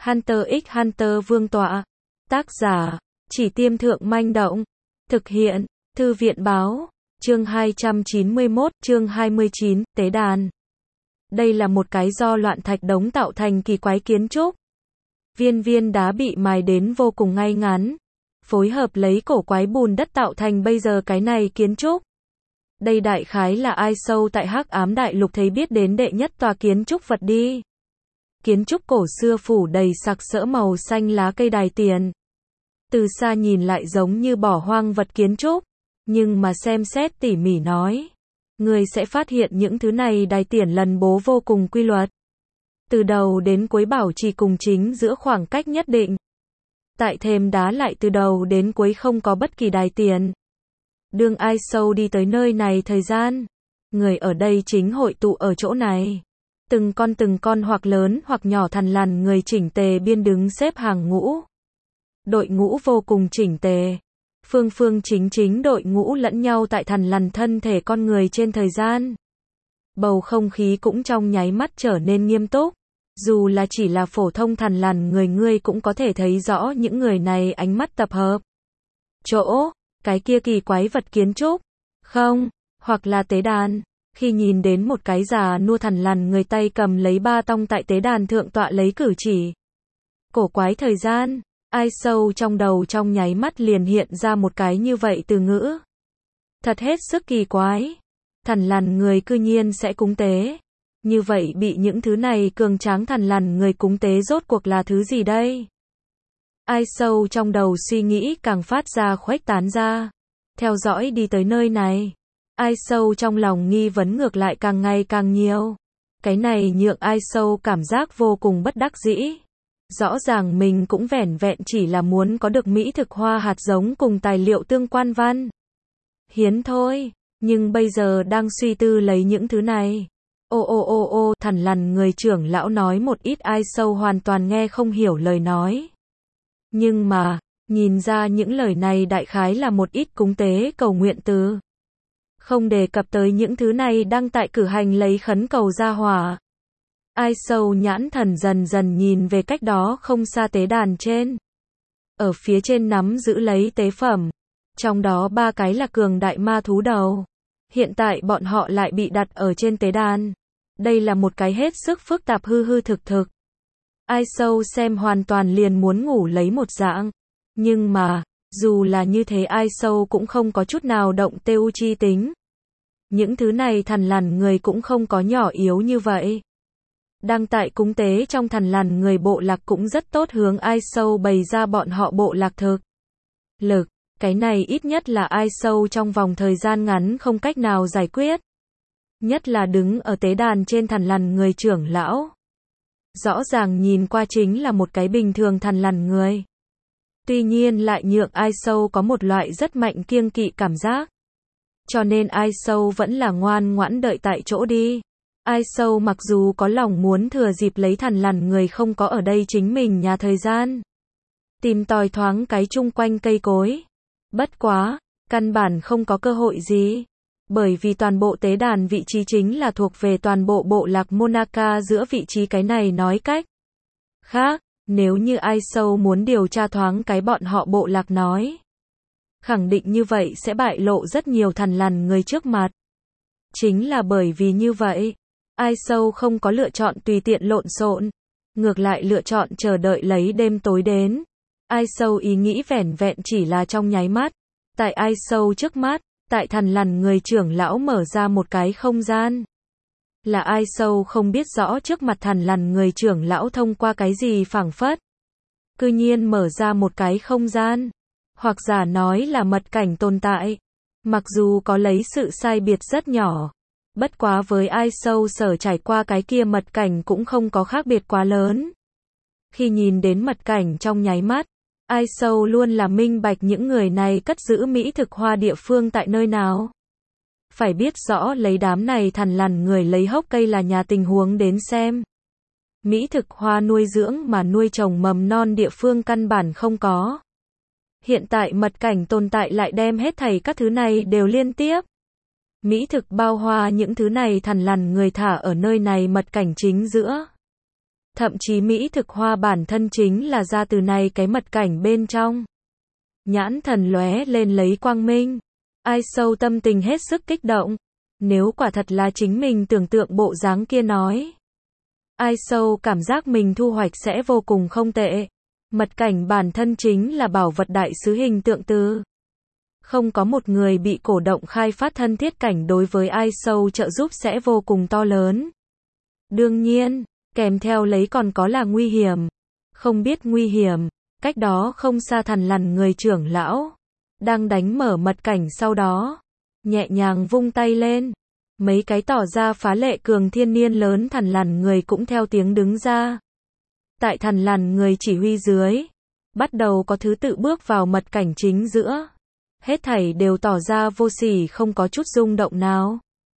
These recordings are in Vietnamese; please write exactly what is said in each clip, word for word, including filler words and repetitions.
Hunter x Hunter Vương tọa. Tác giả, Chỉ Tiêm Thượng Manh Động. Thực hiện, Thư viện Báo. Chương hai trăm chín mươi mốt, chương hai mươi chín, Tế đàn. Đây là một cái do loạn thạch đống tạo thành kỳ quái kiến trúc. Viên viên đá bị mài đến vô cùng ngay ngắn. Phối hợp lấy cổ quái bùn đất tạo thành bây giờ cái này kiến trúc. Đây đại khái là ai sâu tại Hắc Ám Đại Lục thấy biết đến đệ nhất tòa kiến trúc vật đi. Kiến trúc cổ xưa phủ đầy sặc sỡ màu xanh lá cây đài tiền. Từ xa nhìn lại giống như bỏ hoang vật kiến trúc, nhưng mà xem xét tỉ mỉ nói, người sẽ phát hiện những thứ này đài tiền lần bố vô cùng quy luật. Từ đầu đến cuối bảo trì cùng chính giữa khoảng cách nhất định. Tại thềm đá lại từ đầu đến cuối không có bất kỳ đài tiền. Đương ai sâu đi tới nơi này thời gian, người ở đây chính hội tụ ở chỗ này. Từng con từng con hoặc lớn hoặc nhỏ thằn lằn người chỉnh tề biên đứng xếp hàng ngũ. Đội ngũ vô cùng chỉnh tề. Phương phương chính chính đội ngũ lẫn nhau tại thằn lằn thân thể con người trên thời gian. Bầu không khí cũng trong nháy mắt trở nên nghiêm túc. Dù là chỉ là phổ thông thằn lằn người ngươi cũng có thể thấy rõ những người này ánh mắt tập hợp. Chỗ, cái kia kỳ quái vật kiến trúc. Không, hoặc là tế đàn. Khi nhìn đến một cái già nua thằn lằn người tay cầm lấy ba tong tại tế đàn thượng tọa lấy cử chỉ. Cổ quái thời gian, ai sâu trong đầu trong nháy mắt liền hiện ra một cái như vậy từ ngữ. Thật hết sức kỳ quái. Thằn lằn người cư nhiên sẽ cúng tế. Như vậy bị những thứ này cường tráng thằn lằn người cúng tế rốt cuộc là thứ gì đây? Ai sâu trong đầu suy nghĩ càng phát ra khuếch tán ra. Theo dõi đi tới nơi này. Ai sâu trong lòng nghi vấn ngược lại càng ngày càng nhiều. Cái này nhượng ai sâu cảm giác vô cùng bất đắc dĩ. Rõ ràng mình cũng vẻn vẹn chỉ là muốn có được mỹ thực hoa hạt giống cùng tài liệu tương quan văn hiến thôi. Nhưng bây giờ đang suy tư lấy những thứ này. Ô ô ô ô, thằn lằn người trưởng lão nói một ít ai sâu hoàn toàn nghe không hiểu lời nói. Nhưng mà, nhìn ra những lời này đại khái là một ít cúng tế cầu nguyện từ. Không đề cập tới những thứ này đang tại cử hành lấy khấn cầu gia hỏa. Ai sâu nhãn thần dần dần nhìn về cách đó không xa tế đàn trên. Ở phía trên nắm giữ lấy tế phẩm. Trong đó ba cái là cường đại ma thú đầu. Hiện tại bọn họ lại bị đặt ở trên tế đàn. Đây là một cái hết sức phức tạp hư hư thực thực. Ai sâu xem hoàn toàn liền muốn ngủ lấy một dạng. Nhưng mà, dù là như thế ai sâu cũng không có chút nào động têu chi tính. Những thứ này thằn lằn người cũng không có nhỏ yếu như vậy. Đang tại cúng tế trong thằn lằn người bộ lạc cũng rất tốt hướng ai sâu bày ra bọn họ bộ lạc thực lực. Cái này ít nhất là ai sâu trong vòng thời gian ngắn không cách nào giải quyết. Nhất là đứng ở tế đàn trên thằn lằn người trưởng lão. Rõ ràng nhìn qua chính là một cái bình thường thằn lằn người. Tuy nhiên lại nhượng ai sâu có một loại rất mạnh kiêng kỵ cảm giác. Cho nên ai sâu vẫn là ngoan ngoãn đợi tại chỗ đi. Ai sâu mặc dù có lòng muốn thừa dịp lấy thằn lằn người không có ở đây chính mình nhà thời gian. Tìm tòi thoáng cái chung quanh cây cối. Bất quá, căn bản không có cơ hội gì. Bởi vì toàn bộ tế đàn vị trí chính là thuộc về toàn bộ bộ lạc Monaka giữa vị trí cái này nói cách khác, nếu như ai sâu muốn điều tra thoáng cái bọn họ bộ lạc nói. Khẳng định như vậy sẽ bại lộ rất nhiều thằn lằn người trước mặt. Chính là bởi vì như vậy, ai sâu không có lựa chọn tùy tiện lộn xộn, ngược lại lựa chọn chờ đợi lấy đêm tối đến. Ai sâu ý nghĩ vẻn vẹn chỉ là trong nháy mắt, tại ai sâu trước mắt, tại thằn lằn người trưởng lão mở ra một cái không gian. Là ai sâu không biết rõ trước mặt thằn lằn người trưởng lão thông qua cái gì phảng phất. Cư nhiên mở ra một cái không gian. Hoặc giả nói là mật cảnh tồn tại. Mặc dù có lấy sự sai biệt rất nhỏ. Bất quá với ai sâu sở trải qua cái kia mật cảnh cũng không có khác biệt quá lớn. Khi nhìn đến mật cảnh trong nháy mắt, ai sâu luôn là minh bạch những người này cất giữ mỹ thực hoa địa phương tại nơi nào. Phải biết rõ lấy đám này thằn lằn người lấy hốc cây là nhà tình huống đến xem. Mỹ thực hoa nuôi dưỡng mà nuôi trồng mầm non địa phương căn bản không có. Hiện tại mật cảnh tồn tại lại đem hết thảy các thứ này đều liên tiếp. Mỹ thực bao hoa những thứ này thằn lằn người thả ở nơi này mật cảnh chính giữa. Thậm chí mỹ thực hoa bản thân chính là ra từ này cái mật cảnh bên trong. Nhãn thần lóe lên lấy quang minh. Ai sâu tâm tình hết sức kích động. Nếu quả thật là chính mình tưởng tượng bộ dáng kia nói. Ai sâu cảm giác mình thu hoạch sẽ vô cùng không tệ. Mật cảnh bản thân chính là bảo vật đại sứ hình tượng từ. Không có một người bị cổ động khai phát thân thiết cảnh đối với ai sâu trợ giúp sẽ vô cùng to lớn. Đương nhiên, kèm theo lấy còn có là nguy hiểm. Không biết nguy hiểm, cách đó không xa thằn lằn người trưởng lão. Đang đánh mở mật cảnh sau đó. Nhẹ nhàng vung tay lên. Mấy cái tỏ ra phá lệ cường thiên niên lớn thằn lằn người cũng theo tiếng đứng ra. Tại thằn lằn người chỉ huy dưới. Bắt đầu có thứ tự bước vào mật cảnh chính giữa. Hết thảy đều tỏ ra vô sỉ không có chút rung động nào.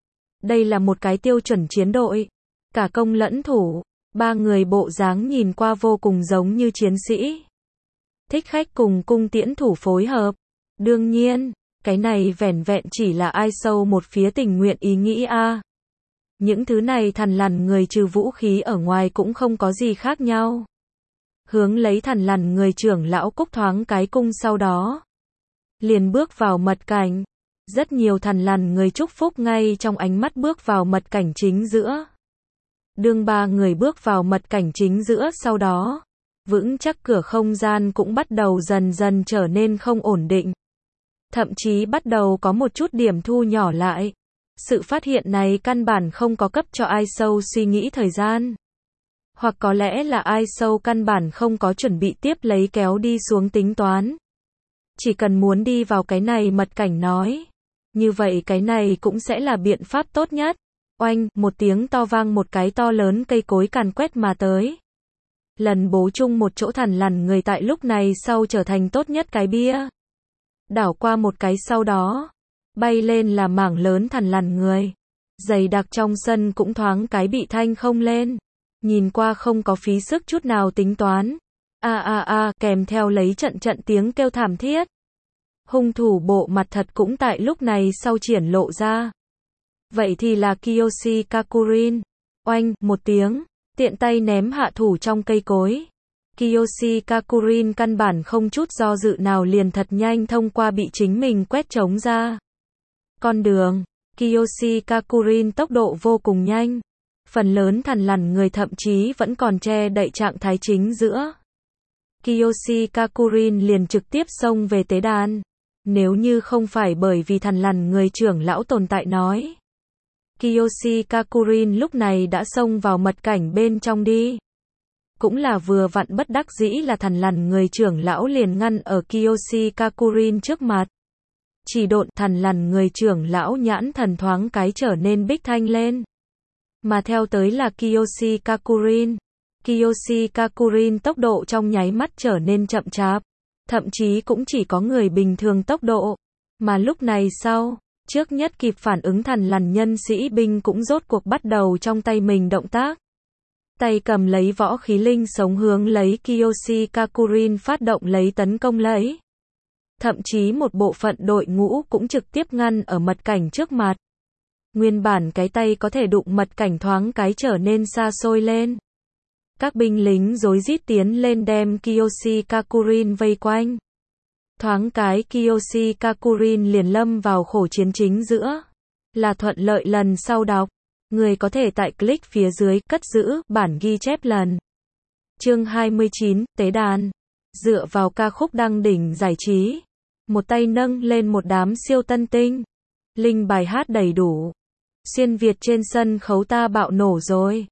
Đây là một cái tiêu chuẩn chiến đội. Cả công lẫn thủ. Ba người bộ dáng nhìn qua vô cùng giống như chiến sĩ. Thích khách cùng cung tiễn thủ phối hợp. Đương nhiên, cái này vẻn vẹn chỉ là ai sâu một phía tình nguyện ý nghĩ a. À. Những thứ này thằn lằn người trừ vũ khí ở ngoài cũng không có gì khác nhau. Hướng lấy thằn lằn người trưởng lão cúc thoáng cái cung sau đó. Liền bước vào mật cảnh. Rất nhiều thằn lằn người chúc phúc ngay trong ánh mắt bước vào mật cảnh chính giữa. Đương ba người bước vào mật cảnh chính giữa sau đó. Vững chắc cửa không gian cũng bắt đầu dần dần trở nên không ổn định. Thậm chí bắt đầu có một chút điểm thu nhỏ lại. Sự phát hiện này căn bản không có cấp cho ai sâu suy nghĩ thời gian. Hoặc có lẽ là ai sâu căn bản không có chuẩn bị tiếp lấy kéo đi xuống tính toán. Chỉ cần muốn đi vào cái này mật cảnh nói. Như vậy cái này cũng sẽ là biện pháp tốt nhất. Oanh, một tiếng to vang một cái to lớn cây cối càn quét mà tới. Lần bố chung một chỗ thằn lằn người tại lúc này sau trở thành tốt nhất cái bia. Đảo qua một cái sau đó. Bay lên là mảng lớn thằn lằn người. Dày đặc trong sân cũng thoáng cái bị thanh không lên. Nhìn qua không có phí sức chút nào tính toán. A a a kèm theo lấy trận trận tiếng kêu thảm thiết. Hung thủ bộ mặt thật cũng tại lúc này sau triển lộ ra. Vậy thì là Kiyoshi Kakurin. Oanh, một tiếng. Tiện tay ném hạ thủ trong cây cối. Kiyoshi Kakurin căn bản không chút do dự nào liền thật nhanh thông qua bị chính mình quét trống ra. Con đường. Kiyoshi Kakurin tốc độ vô cùng nhanh. Phần lớn thằn lằn người thậm chí vẫn còn che đậy trạng thái chính giữa. Kiyoshi Kakurin liền trực tiếp xông về tế đàn. Nếu như không phải bởi vì thằn lằn người trưởng lão tồn tại nói. Kiyoshi Kakurin lúc này đã xông vào mật cảnh bên trong đi. Cũng là vừa vặn bất đắc dĩ là thằn lằn người trưởng lão liền ngăn ở Kiyoshi Kakurin trước mặt. Chỉ độn thằn lằn người trưởng lão nhãn thần thoáng cái trở nên bích thanh lên. Mà theo tới là Kiyoshi Kakurin. Kiyoshi Kakurin tốc độ trong nháy mắt trở nên chậm chạp. Thậm chí cũng chỉ có người bình thường tốc độ. Mà lúc này sau, trước nhất kịp phản ứng thằn lằn nhân sĩ binh cũng rốt cuộc bắt đầu trong tay mình động tác. Tay cầm lấy võ khí linh sống hướng lấy Kiyoshi Kakurin phát động lấy tấn công lấy. Thậm chí một bộ phận đội ngũ cũng trực tiếp ngăn ở mật cảnh trước mặt. Nguyên bản cái tay có thể đụng mật cảnh thoáng cái trở nên xa xôi lên. Các binh lính rối rít tiến lên đem Kiyoshi Kakurin vây quanh. Thoáng cái Kiyoshi Kakurin liền lâm vào khổ chiến chính giữa. Là thuận lợi lần sau đọc. Người có thể tại click phía dưới cất giữ bản ghi chép lần. Chương hai mươi chín, Tế đàn. Dựa vào ca khúc đăng đỉnh giải trí. Một tay nâng lên một đám siêu tân tinh. Linh bài hát đầy đủ. Xuyên Việt trên sân khấu ta bạo nổ rồi.